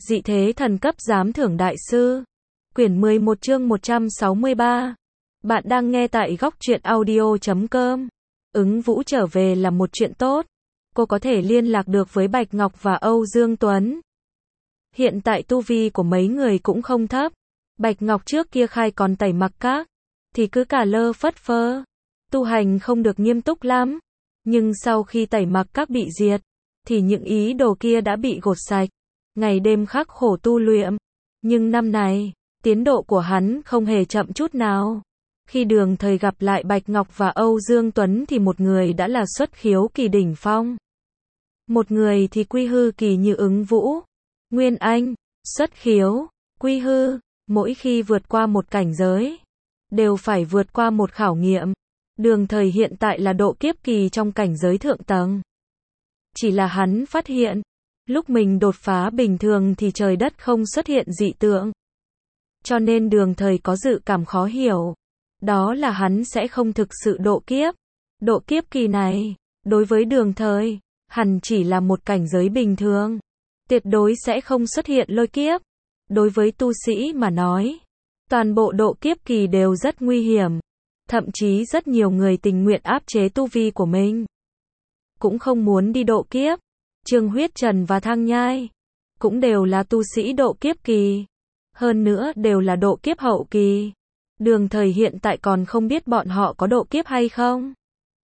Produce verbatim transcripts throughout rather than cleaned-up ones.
Dị thế thần cấp giám thưởng đại sư. Quyển mười một chương một trăm sáu mươi ba. Bạn đang nghe tại góc truyện audio chấm com. Ứng Vũ trở về là một chuyện tốt. Cô có thể liên lạc được với Bạch Ngọc và Âu Dương Tuấn. Hiện tại tu vi của mấy người cũng không thấp. Bạch Ngọc trước kia khai còn tẩy mặc các, thì cứ cả lơ phất phơ. Tu hành không được nghiêm túc lắm. Nhưng sau khi tẩy mặc các bị diệt, thì những ý đồ kia đã bị gột sạch. Ngày đêm khắc khổ tu luyện. Nhưng năm này, tiến độ của hắn không hề chậm chút nào. Khi Đường Thời gặp lại Bạch Ngọc và Âu Dương Tuấn thì một người đã là xuất khiếu kỳ đỉnh phong. Một người thì quy hư kỳ như Ứng Vũ. Nguyên Anh, xuất khiếu, quy hư, mỗi khi vượt qua một cảnh giới, đều phải vượt qua một khảo nghiệm. Đường Thời hiện tại là độ kiếp kỳ trong cảnh giới thượng tầng. Chỉ là hắn phát hiện, lúc mình đột phá bình thường thì trời đất không xuất hiện dị tượng. Cho nên Đường Thời có dự cảm khó hiểu. Đó là hắn sẽ không thực sự độ kiếp. Độ kiếp kỳ này, đối với Đường Thời, hẳn chỉ là một cảnh giới bình thường. Tuyệt đối sẽ không xuất hiện lôi kiếp. Đối với tu sĩ mà nói, toàn bộ độ kiếp kỳ đều rất nguy hiểm. Thậm chí rất nhiều người tình nguyện áp chế tu vi của mình, cũng không muốn đi độ kiếp. Trương Huyết Trần và Thang Nhai cũng đều là tu sĩ độ kiếp kỳ. Hơn nữa đều là độ kiếp hậu kỳ. Đường Thời hiện tại còn không biết bọn họ có độ kiếp hay không.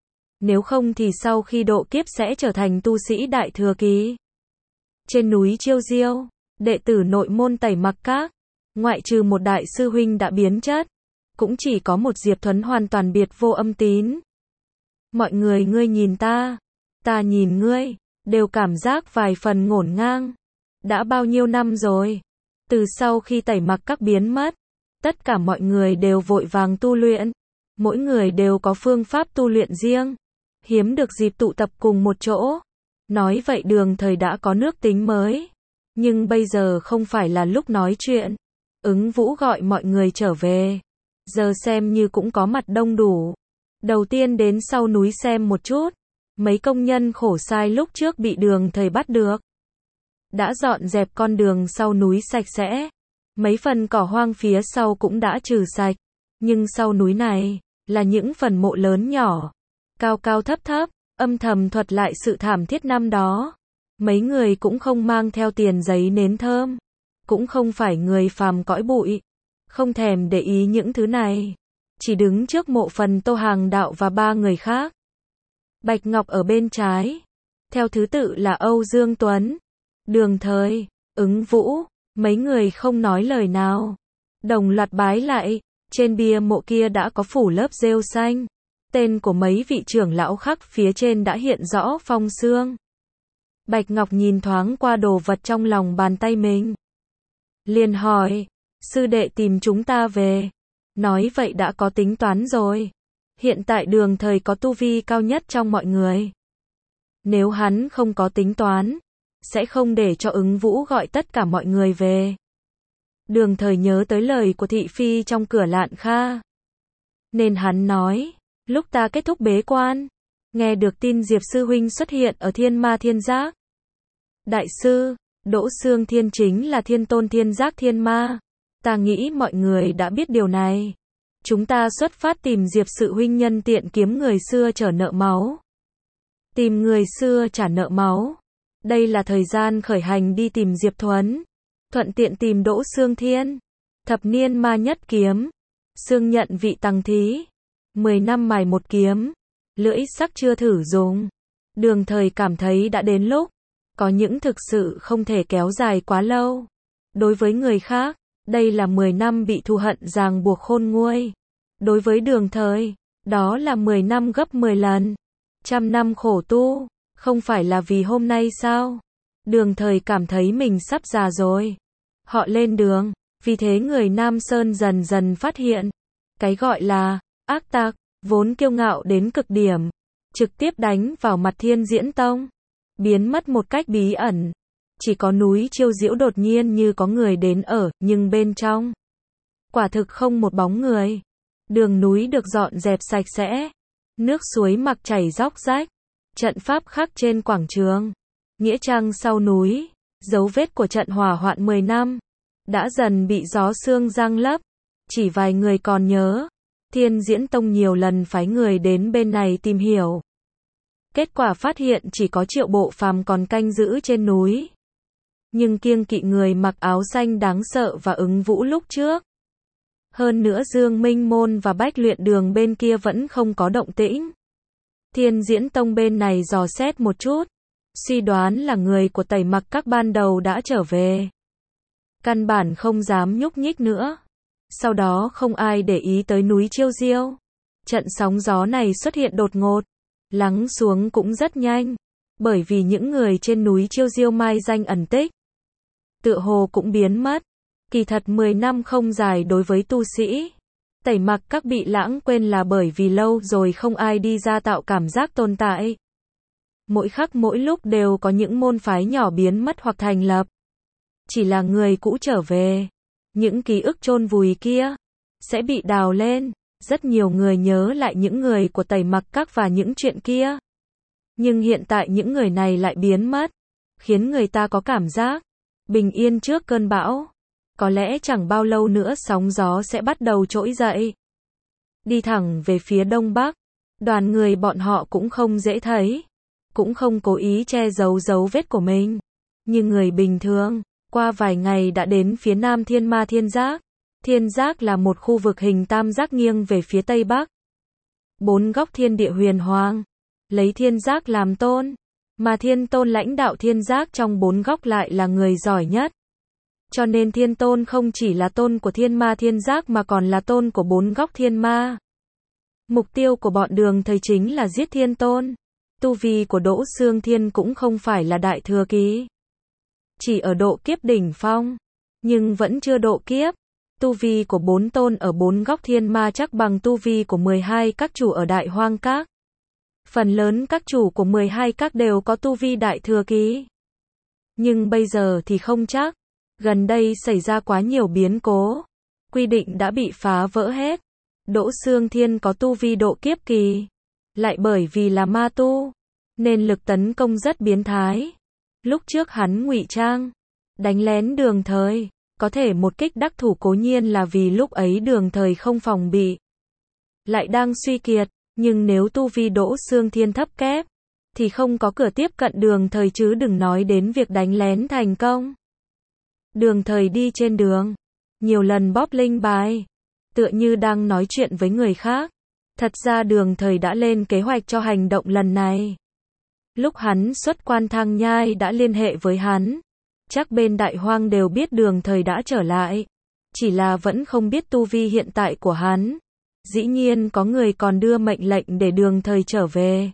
Nếu không thì sau khi độ kiếp sẽ trở thành tu sĩ đại thừa kỳ. Trên núi Chiêu Diêu, đệ tử nội môn tẩy mặc các, ngoại trừ một đại sư huynh đã biến chất, cũng chỉ có một Diệp Thuấn hoàn toàn biệt vô âm tín. Mọi người ngươi nhìn ta, ta nhìn ngươi, đều cảm giác vài phần ngổn ngang. Đã bao nhiêu năm rồi, từ sau khi tẩy mặc các biến mất, tất cả mọi người đều vội vàng tu luyện. Mỗi người đều có phương pháp tu luyện riêng, hiếm được dịp tụ tập cùng một chỗ. Nói vậy Đường Thời đã có nước tính mới. Nhưng bây giờ không phải là lúc nói chuyện. Ứng Vũ gọi mọi người trở về. Giờ xem như cũng có mặt đông đủ. Đầu tiên đến sau núi xem một chút. Mấy công nhân khổ sai lúc trước bị Đường Thời bắt được, đã dọn dẹp con đường sau núi sạch sẽ. Mấy phần cỏ hoang phía sau cũng đã trừ sạch. Nhưng sau núi này, là những phần mộ lớn nhỏ, cao cao thấp thấp, âm thầm thuật lại sự thảm thiết năm đó. Mấy người cũng không mang theo tiền giấy nến thơm, cũng không phải người phàm cõi bụi, không thèm để ý những thứ này. Chỉ đứng trước mộ phần Tô Hàng Đạo và ba người khác. Bạch Ngọc ở bên trái, theo thứ tự là Âu Dương Tuấn, Đường Thời, Ứng Vũ. Mấy người không nói lời nào, đồng loạt bái lại. Trên bia mộ kia đã có phủ lớp rêu xanh. Tên của mấy vị trưởng lão khắc phía trên đã hiện rõ phong xương. Bạch Ngọc nhìn thoáng qua đồ vật trong lòng bàn tay mình, liền hỏi, sư đệ tìm chúng ta về. Nói vậy đã có tính toán rồi. Hiện tại Đường Thời có tu vi cao nhất trong mọi người. Nếu hắn không có tính toán, sẽ không để cho Ứng Vũ gọi tất cả mọi người về. Đường Thời nhớ tới lời của thị phi trong cửa Lạn Kha, nên hắn nói, lúc ta kết thúc bế quan, nghe được tin Diệp sư huynh xuất hiện ở Thiên Ma Thiên Giác. Đại sư, Đỗ Xương Thiên chính là Thiên Tôn Thiên Giác Thiên Ma. Ta nghĩ mọi người đã biết điều này. Chúng ta xuất phát tìm Diệp sư huynh nhân tiện kiếm người xưa trả nợ máu. Tìm người xưa trả nợ máu. Đây là thời gian khởi hành đi tìm Diệp Thuấn, thuận tiện tìm Đỗ Xương Thiên. Thập niên ma nhất kiếm, xương nhận vị tăng thí. Mười năm mài một kiếm, lưỡi sắc chưa thử dùng. Đường Thời cảm thấy đã đến lúc, có những thực sự không thể kéo dài quá lâu. Đối với người khác, đây là mười năm bị thù hận ràng buộc khôn nguôi. Đối với Đường Thời, đó là mười năm gấp mười lần. Trăm năm khổ tu, không phải là vì hôm nay sao? Đường Thời cảm thấy mình sắp già rồi. Họ lên đường, vì thế người Nam Sơn dần dần phát hiện, cái gọi là ác tặc, vốn kiêu ngạo đến cực điểm, trực tiếp đánh vào mặt Thiên Diễn Tông, biến mất một cách bí ẩn. Chỉ có núi Chiêu Diễu đột nhiên như có người đến ở, nhưng bên trong, quả thực không một bóng người. Đường núi được dọn dẹp sạch sẽ, nước suối mặc chảy róc rách, trận pháp khắc trên quảng trường, nghĩa trang sau núi, Dấu vết của trận hỏa hoạn mười năm đã dần bị gió sương giăng lấp, chỉ vài người còn nhớ. Thiên Diễn Tông nhiều lần phái người đến bên này tìm hiểu. Kết quả phát hiện chỉ có Triệu Bộ Phàm còn canh giữ trên núi. Nhưng kiêng kỵ người mặc áo xanh đáng sợ và Ứng Vũ lúc trước. Hơn nữa Dương Minh Môn và Bách Luyện Đường bên kia vẫn không có động tĩnh. Thiên Diễn Tông bên này dò xét một chút, suy đoán là người của Tẩy Mặc Các ban đầu đã trở về. Căn bản không dám nhúc nhích nữa. Sau đó không ai để ý tới núi Chiêu Diêu. Trận sóng gió này xuất hiện đột ngột, lắng xuống cũng rất nhanh, bởi vì những người trên núi Chiêu Diêu mai danh ẩn tích, tựa hồ cũng biến mất. Kỳ thật mười năm không dài đối với tu sĩ. Tẩy Mặc Các bị lãng quên là bởi vì lâu rồi không ai đi ra tạo cảm giác tồn tại. Mỗi khắc mỗi lúc đều có những môn phái nhỏ biến mất hoặc thành lập. Chỉ là người cũ trở về, những ký ức chôn vùi kia sẽ bị đào lên. Rất nhiều người nhớ lại những người của Tẩy Mặc Các và những chuyện kia. Nhưng hiện tại những người này lại biến mất, khiến người ta có cảm giác bình yên trước cơn bão. Có lẽ chẳng bao lâu nữa sóng gió sẽ bắt đầu trỗi dậy. Đi thẳng về phía đông bắc, đoàn người bọn họ cũng không dễ thấy, cũng không cố ý che giấu dấu vết của mình. Như người bình thường, qua vài ngày đã đến phía nam Thiên Ma Thiên Giác. Thiên Giác là một khu vực hình tam giác nghiêng về phía tây bắc. Bốn góc thiên địa huyền hoàng, lấy Thiên Giác làm tôn, mà Thiên Tôn lãnh đạo Thiên Giác trong bốn góc lại là người giỏi nhất. Cho nên Thiên Tôn không chỉ là tôn của Thiên Ma Thiên Giác mà còn là tôn của bốn góc thiên ma. Mục tiêu của bọn Đường Thời chính là giết Thiên Tôn. Tu vi của Đỗ Xương Thiên cũng không phải là đại thừa kỳ, chỉ ở độ kiếp đỉnh phong, nhưng vẫn chưa độ kiếp. Tu vi của bốn tôn ở bốn góc thiên ma chắc bằng tu vi của mười hai các chủ ở Đại Hoang Các. Phần lớn các chủ của mười hai các đều có tu vi đại thừa kỳ. Nhưng bây giờ thì không chắc. Gần đây xảy ra quá nhiều biến cố. Quy định đã bị phá vỡ hết. Đỗ Xương Thiên có tu vi độ kiếp kỳ. Lại bởi vì là ma tu, nên lực tấn công rất biến thái. Lúc trước hắn ngụy trang, đánh lén Đường Thời. Có thể một kích đắc thủ cố nhiên là vì lúc ấy Đường Thời không phòng bị. Lại đang suy kiệt. Nhưng nếu tu vi Đỗ Xương Thiên thấp kép, thì không có cửa tiếp cận Đường Thời chứ đừng nói đến việc đánh lén thành công. Đường Thời đi trên đường, nhiều lần bóp linh bài, tựa như đang nói chuyện với người khác. Thật ra Đường Thời đã lên kế hoạch cho hành động lần này. Lúc hắn xuất quan Thang Nhai đã liên hệ với hắn. Chắc bên Đại Hoang đều biết Đường Thời đã trở lại. Chỉ là vẫn không biết tu vi hiện tại của hắn. Dĩ nhiên có người còn đưa mệnh lệnh để Đường Thời trở về.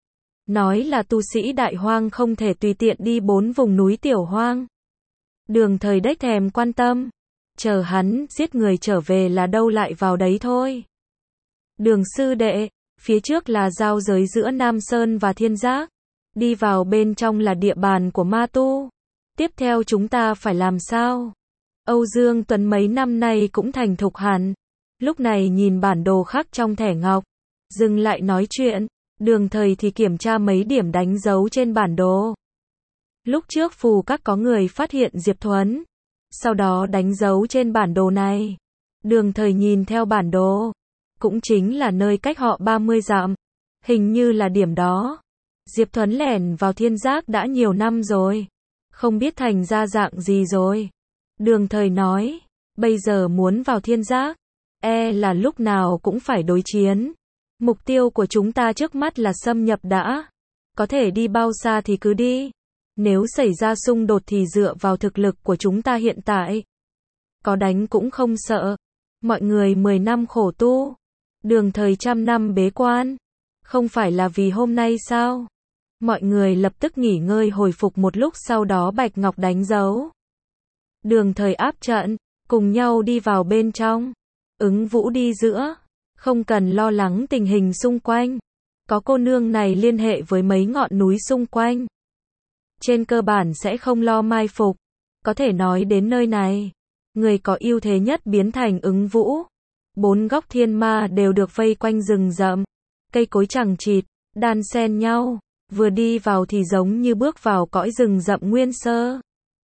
Nói là tu sĩ Đại Hoang không thể tùy tiện đi bốn vùng núi Tiểu Hoang. Đường Thời đếch thèm quan tâm. Chờ hắn giết người trở về là đâu lại vào đấy thôi. Đường sư đệ, phía trước là giao giới giữa Nam Sơn và Thiên Giác. Đi vào bên trong là địa bàn của ma tu. Tiếp theo chúng ta phải làm sao? Âu Dương Tuấn mấy năm nay cũng thành thục hẳn. Lúc này nhìn bản đồ khắc trong thẻ ngọc, dừng lại nói chuyện. Đường Thời thì kiểm tra mấy điểm đánh dấu trên bản đồ. Lúc trước phù các có người phát hiện Diệp Thuấn, sau đó đánh dấu trên bản đồ này. Đường Thời nhìn theo bản đồ, cũng chính là nơi cách họ ba mươi dặm, hình như là điểm đó. Diệp Thuấn lẻn vào Thiên Giác đã nhiều năm rồi, không biết thành ra dạng gì rồi. Đường Thời nói, bây giờ muốn vào Thiên Giác, e là lúc nào cũng phải đối chiến. Mục tiêu của chúng ta trước mắt là xâm nhập đã. Có thể đi bao xa thì cứ đi. Nếu xảy ra xung đột thì dựa vào thực lực của chúng ta hiện tại, có đánh cũng không sợ. Mọi người mười năm khổ tu, Đường Thời trăm năm bế quan, không phải là vì hôm nay sao? Mọi người lập tức nghỉ ngơi hồi phục một lúc, sau đó Bạch Ngọc đánh dấu. Đường Thời áp trận, cùng nhau đi vào bên trong. Ứng Vũ đi giữa, không cần lo lắng tình hình xung quanh. Có cô nương này liên hệ với mấy ngọn núi xung quanh, trên cơ bản sẽ không lo mai phục. Có thể nói đến nơi này, người có ưu thế nhất biến thành Ứng Vũ. Bốn góc thiên ma đều được vây quanh rừng rậm, cây cối chằng chịt, đan xen nhau. Vừa đi vào thì giống như bước vào cõi rừng rậm nguyên sơ.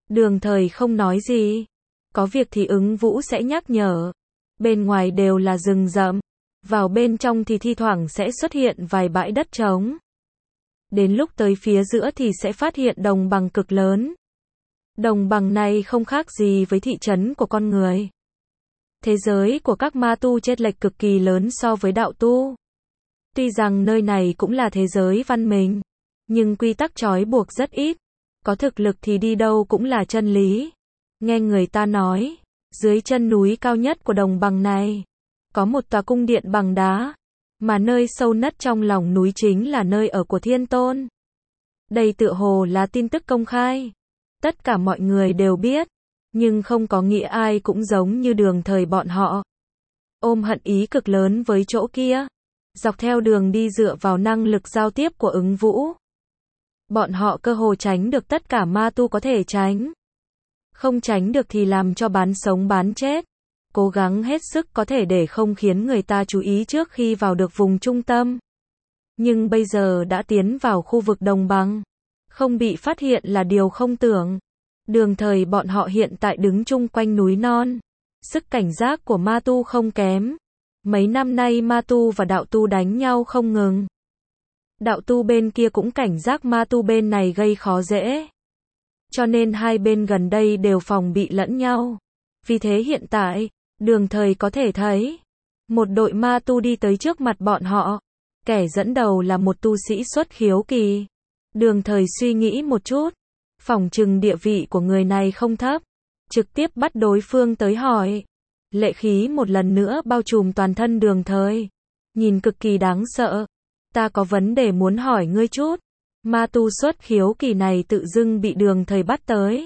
Đường Thời không nói gì. Có việc thì ứng vũ sẽ nhắc nhở. Bên ngoài đều là rừng rậm. Vào bên trong thì thi thoảng sẽ xuất hiện vài bãi đất trống. Đến lúc tới phía giữa thì sẽ phát hiện đồng bằng cực lớn. Đồng bằng này không khác gì với thị trấn của con người. Thế giới của các ma tu chênh lệch cực kỳ lớn so với đạo tu. Tuy rằng nơi này cũng là thế giới văn minh, nhưng quy tắc trói buộc rất ít. Có thực lực thì đi đâu cũng là chân lý. Nghe người ta nói, dưới chân núi cao nhất của đồng bằng này, có một tòa cung điện bằng đá, mà nơi sâu nất trong lòng núi chính là nơi ở của Thiên Tôn. Đây tựa hồ là tin tức công khai. Tất cả mọi người đều biết, nhưng không có nghĩa ai cũng giống như Đường Thời bọn họ. Ôm hận ý cực lớn với chỗ kia. Dọc theo đường đi dựa vào năng lực giao tiếp của ứng vũ. Bọn họ cơ hồ tránh được tất cả ma tu có thể tránh. Không tránh được thì làm cho bán sống bán chết. Cố gắng hết sức có thể để không khiến người ta chú ý trước khi vào được vùng trung tâm. Nhưng bây giờ đã tiến vào khu vực đồng bằng. Không bị phát hiện là điều không tưởng. Đường Thời bọn họ hiện tại đứng chung quanh núi non. Sức cảnh giác của ma tu không kém. Mấy năm nay ma tu và đạo tu đánh nhau không ngừng. Đạo tu bên kia cũng cảnh giác ma tu bên này gây khó dễ. Cho nên hai bên gần đây đều phòng bị lẫn nhau. Vì thế hiện tại, Đường Thời có thể thấy một đội ma tu đi tới trước mặt bọn họ. Kẻ dẫn đầu là một tu sĩ xuất khiếu kỳ. Đường Thời suy nghĩ một chút. Phỏng chừng địa vị của người này không thấp. Trực tiếp bắt đối phương tới hỏi. Lệ khí một lần nữa bao trùm toàn thân Đường Thời. Nhìn cực kỳ đáng sợ. Ta có vấn đề muốn hỏi ngươi chút. Ma tu xuất khiếu kỳ này tự dưng bị Đường Thời bắt tới.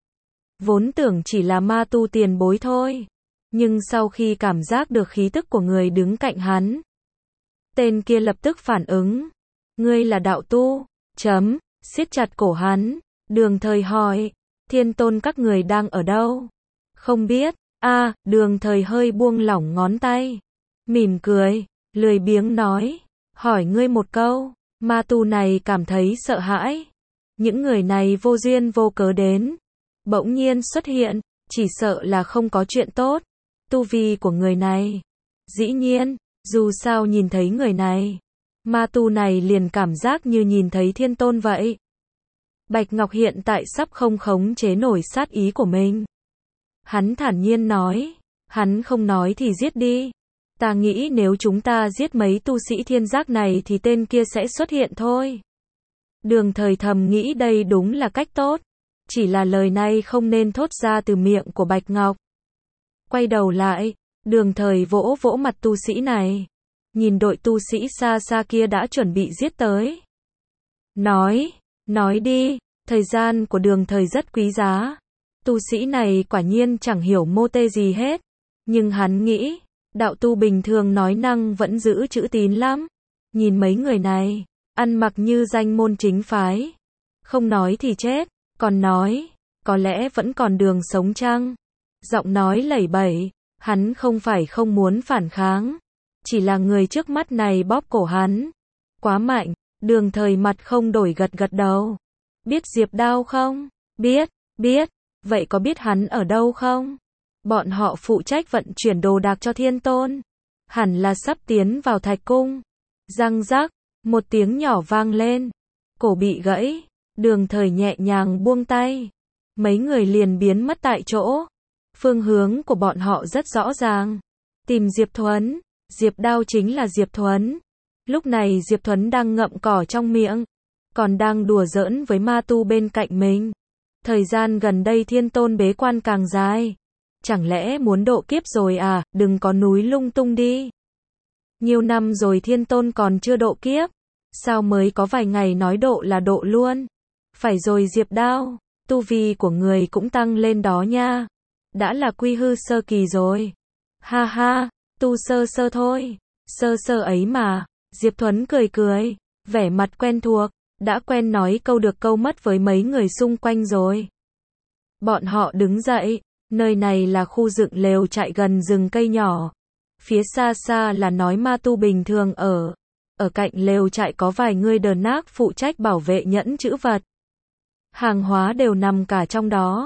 Vốn tưởng chỉ là ma tu tiền bối thôi. Nhưng sau khi cảm giác được khí tức của người đứng cạnh hắn, tên kia lập tức phản ứng. Ngươi là đạo tu? Chấm, siết chặt cổ hắn. Đường Thời hỏi, Thiên Tôn các người đang ở đâu? Không biết. A, à, Đường Thời hơi buông lỏng ngón tay. Mỉm cười, lười biếng nói. Hỏi ngươi một câu. Ma tu này cảm thấy sợ hãi. Những người này vô duyên vô cớ đến. Bỗng nhiên xuất hiện. Chỉ sợ là không có chuyện tốt. Tu vi của người này. Dĩ nhiên, dù sao nhìn thấy người này. Ma tu này liền cảm giác như nhìn thấy Thiên Tôn vậy. Bạch Ngọc hiện tại sắp không khống chế nổi sát ý của mình. Hắn thản nhiên nói. Hắn không nói thì giết đi. Ta nghĩ nếu chúng ta giết mấy tu sĩ thiên giác này thì tên kia sẽ xuất hiện thôi. Đường Thời thầm nghĩ đây đúng là cách tốt. Chỉ là lời này không nên thốt ra từ miệng của Bạch Ngọc. Quay đầu lại, Đường Thời vỗ vỗ mặt tu sĩ này. Nhìn đội tu sĩ xa xa kia đã chuẩn bị giết tới. Nói, nói đi, thời gian của Đường Thời rất quý giá. Tu sĩ này quả nhiên chẳng hiểu mô tê gì hết. Nhưng hắn nghĩ, đạo tu bình thường nói năng vẫn giữ chữ tín lắm. Nhìn mấy người này, ăn mặc như danh môn chính phái. Không nói thì chết, còn nói, có lẽ vẫn còn đường sống chăng? Giọng nói lẩy bẩy, hắn không phải không muốn phản kháng. Chỉ là người trước mắt này bóp cổ hắn. Quá mạnh, Đường Thời mặt không đổi gật gật đầu. Biết Diệp Đao không? Biết, biết. Vậy có biết hắn ở đâu không? Bọn họ phụ trách vận chuyển đồ đạc cho Thiên Tôn. Hẳn là sắp tiến vào Thạch Cung. Răng rắc, một tiếng nhỏ vang lên. Cổ bị gãy. Đường Thời nhẹ nhàng buông tay. Mấy người liền biến mất tại chỗ. Phương hướng của bọn họ rất rõ ràng. Tìm Diệp Thuấn. Diệp Đao chính là Diệp Thuấn. Lúc này Diệp Thuấn đang ngậm cỏ trong miệng. Còn đang đùa giỡn với ma tu bên cạnh mình. Thời gian gần đây Thiên Tôn bế quan càng dài. Chẳng lẽ muốn độ kiếp rồi à, đừng có núi lung tung đi. Nhiều năm rồi Thiên Tôn còn chưa độ kiếp. Sao mới có vài ngày nói độ là độ luôn. Phải rồi Diệp Đao, tu vi của người cũng tăng lên đó nha. Đã là quy hư sơ kỳ rồi. Ha ha, tu sơ sơ thôi. Sơ sơ ấy mà. Diệp Thuấn cười cười, vẻ mặt quen thuộc. Đã quen nói câu được câu mất với mấy người xung quanh rồi. Bọn họ đứng dậy. Nơi này là khu dựng lều trại gần rừng cây nhỏ. Phía xa xa là nói ma tu bình thường ở. Ở cạnh lều trại có vài người đờn nác phụ trách bảo vệ nhẫn chữ vật. Hàng hóa đều nằm cả trong đó.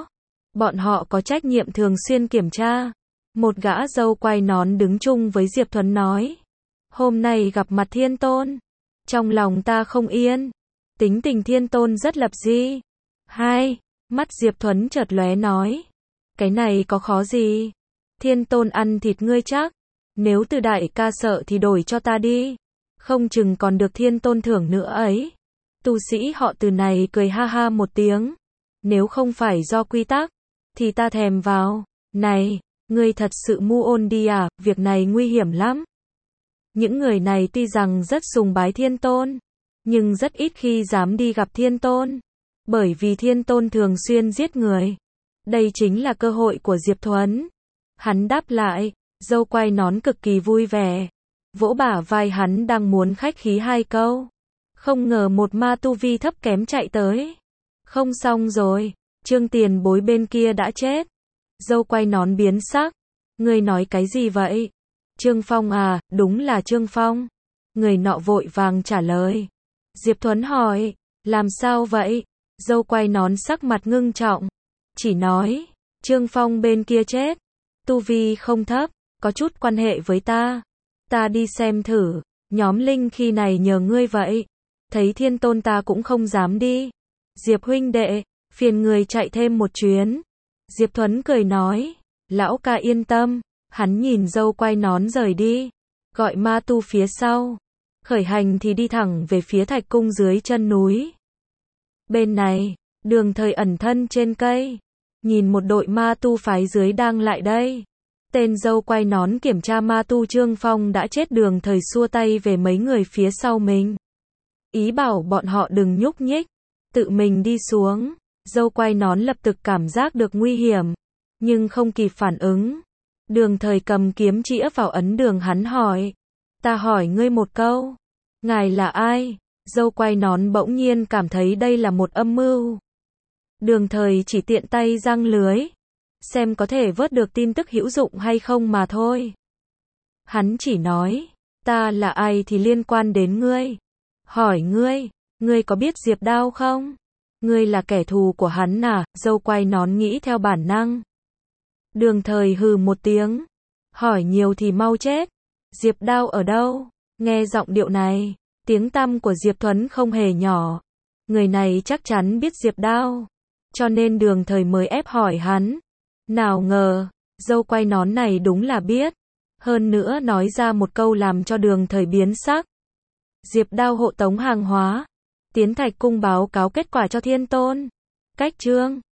Bọn họ có trách nhiệm thường xuyên kiểm tra. Một gã dâu quai nón đứng chung với Diệp Thuấn nói. Hôm nay gặp mặt Thiên Tôn. Trong lòng ta không yên. Tính tình Thiên Tôn rất lập dị. Hai, mắt Diệp Thuấn chợt lóe nói. Cái này có khó gì? Thiên Tôn ăn thịt ngươi chắc. Nếu Từ đại ca sợ thì đổi cho ta đi. Không chừng còn được Thiên Tôn thưởng nữa ấy. Tu sĩ họ Từ này cười ha ha một tiếng. Nếu không phải do quy tắc, thì ta thèm vào. Này, ngươi thật sự mu ôn đi à, việc này nguy hiểm lắm. Những người này tuy rằng rất sùng bái Thiên Tôn, nhưng rất ít khi dám đi gặp Thiên Tôn. Bởi vì Thiên Tôn thường xuyên giết người. Đây chính là cơ hội của Diệp Thuấn. Hắn đáp lại, dâu quai nón cực kỳ vui vẻ. Vỗ bả vai hắn đang muốn khách khí hai câu. Không ngờ một ma tu vi thấp kém chạy tới. Không xong rồi, Trương tiền bối bên kia đã chết. Dâu quai nón biến sắc. Ngươi nói cái gì vậy? Trương Phong à, đúng là Trương Phong. Người nọ vội vàng trả lời. Diệp Thuấn hỏi, làm sao vậy? Dâu quai nón sắc mặt ngưng trọng. Chỉ nói, Trương Phong bên kia chết. Tu vi không thấp, có chút quan hệ với ta. Ta đi xem thử, nhóm linh khi này nhờ ngươi vậy. Thấy Thiên Tôn ta cũng không dám đi. Diệp huynh đệ, phiền người chạy thêm một chuyến. Diệp Thuấn cười nói, lão ca yên tâm. Hắn nhìn dâu quai nón rời đi, gọi ma tu phía sau. Khởi hành thì đi thẳng về phía thạch cung dưới chân núi. Bên này, Đường Thời ẩn thân trên cây. Nhìn một đội ma tu phái dưới đang lại đây. Tên dâu quai nón kiểm tra ma tu Trương Phong đã chết. Đường Thời xua tay về mấy người phía sau mình. Ý bảo bọn họ đừng nhúc nhích. Tự mình đi xuống. Dâu quai nón lập tức cảm giác được nguy hiểm. Nhưng không kịp phản ứng. Đường Thời cầm kiếm chĩa vào ấn đường hắn hỏi. Ta hỏi ngươi một câu. Ngài là ai? Dâu quai nón bỗng nhiên cảm thấy đây là một âm mưu. Đường Thời chỉ tiện tay giăng lưới. Xem có thể vớt được tin tức hữu dụng hay không mà thôi. Hắn chỉ nói. Ta là ai thì liên quan đến ngươi. Hỏi ngươi. Ngươi có biết Diệp Đao không? Ngươi là kẻ thù của hắn à? Dâu quai nón nghĩ theo bản năng. Đường Thời hừ một tiếng. Hỏi nhiều thì mau chết. Diệp Đao ở đâu? Nghe giọng điệu này, tiếng tăm của Diệp Thuấn không hề nhỏ. Người này chắc chắn biết Diệp Đao. Cho nên Đường Thời mới ép hỏi hắn. Nào ngờ, dâu quai nón này đúng là biết. Hơn nữa nói ra một câu làm cho Đường Thời biến sắc. Diệp Đao hộ tống hàng hóa. Tiến thạch cung báo cáo kết quả cho Thiên Tôn. Cách chương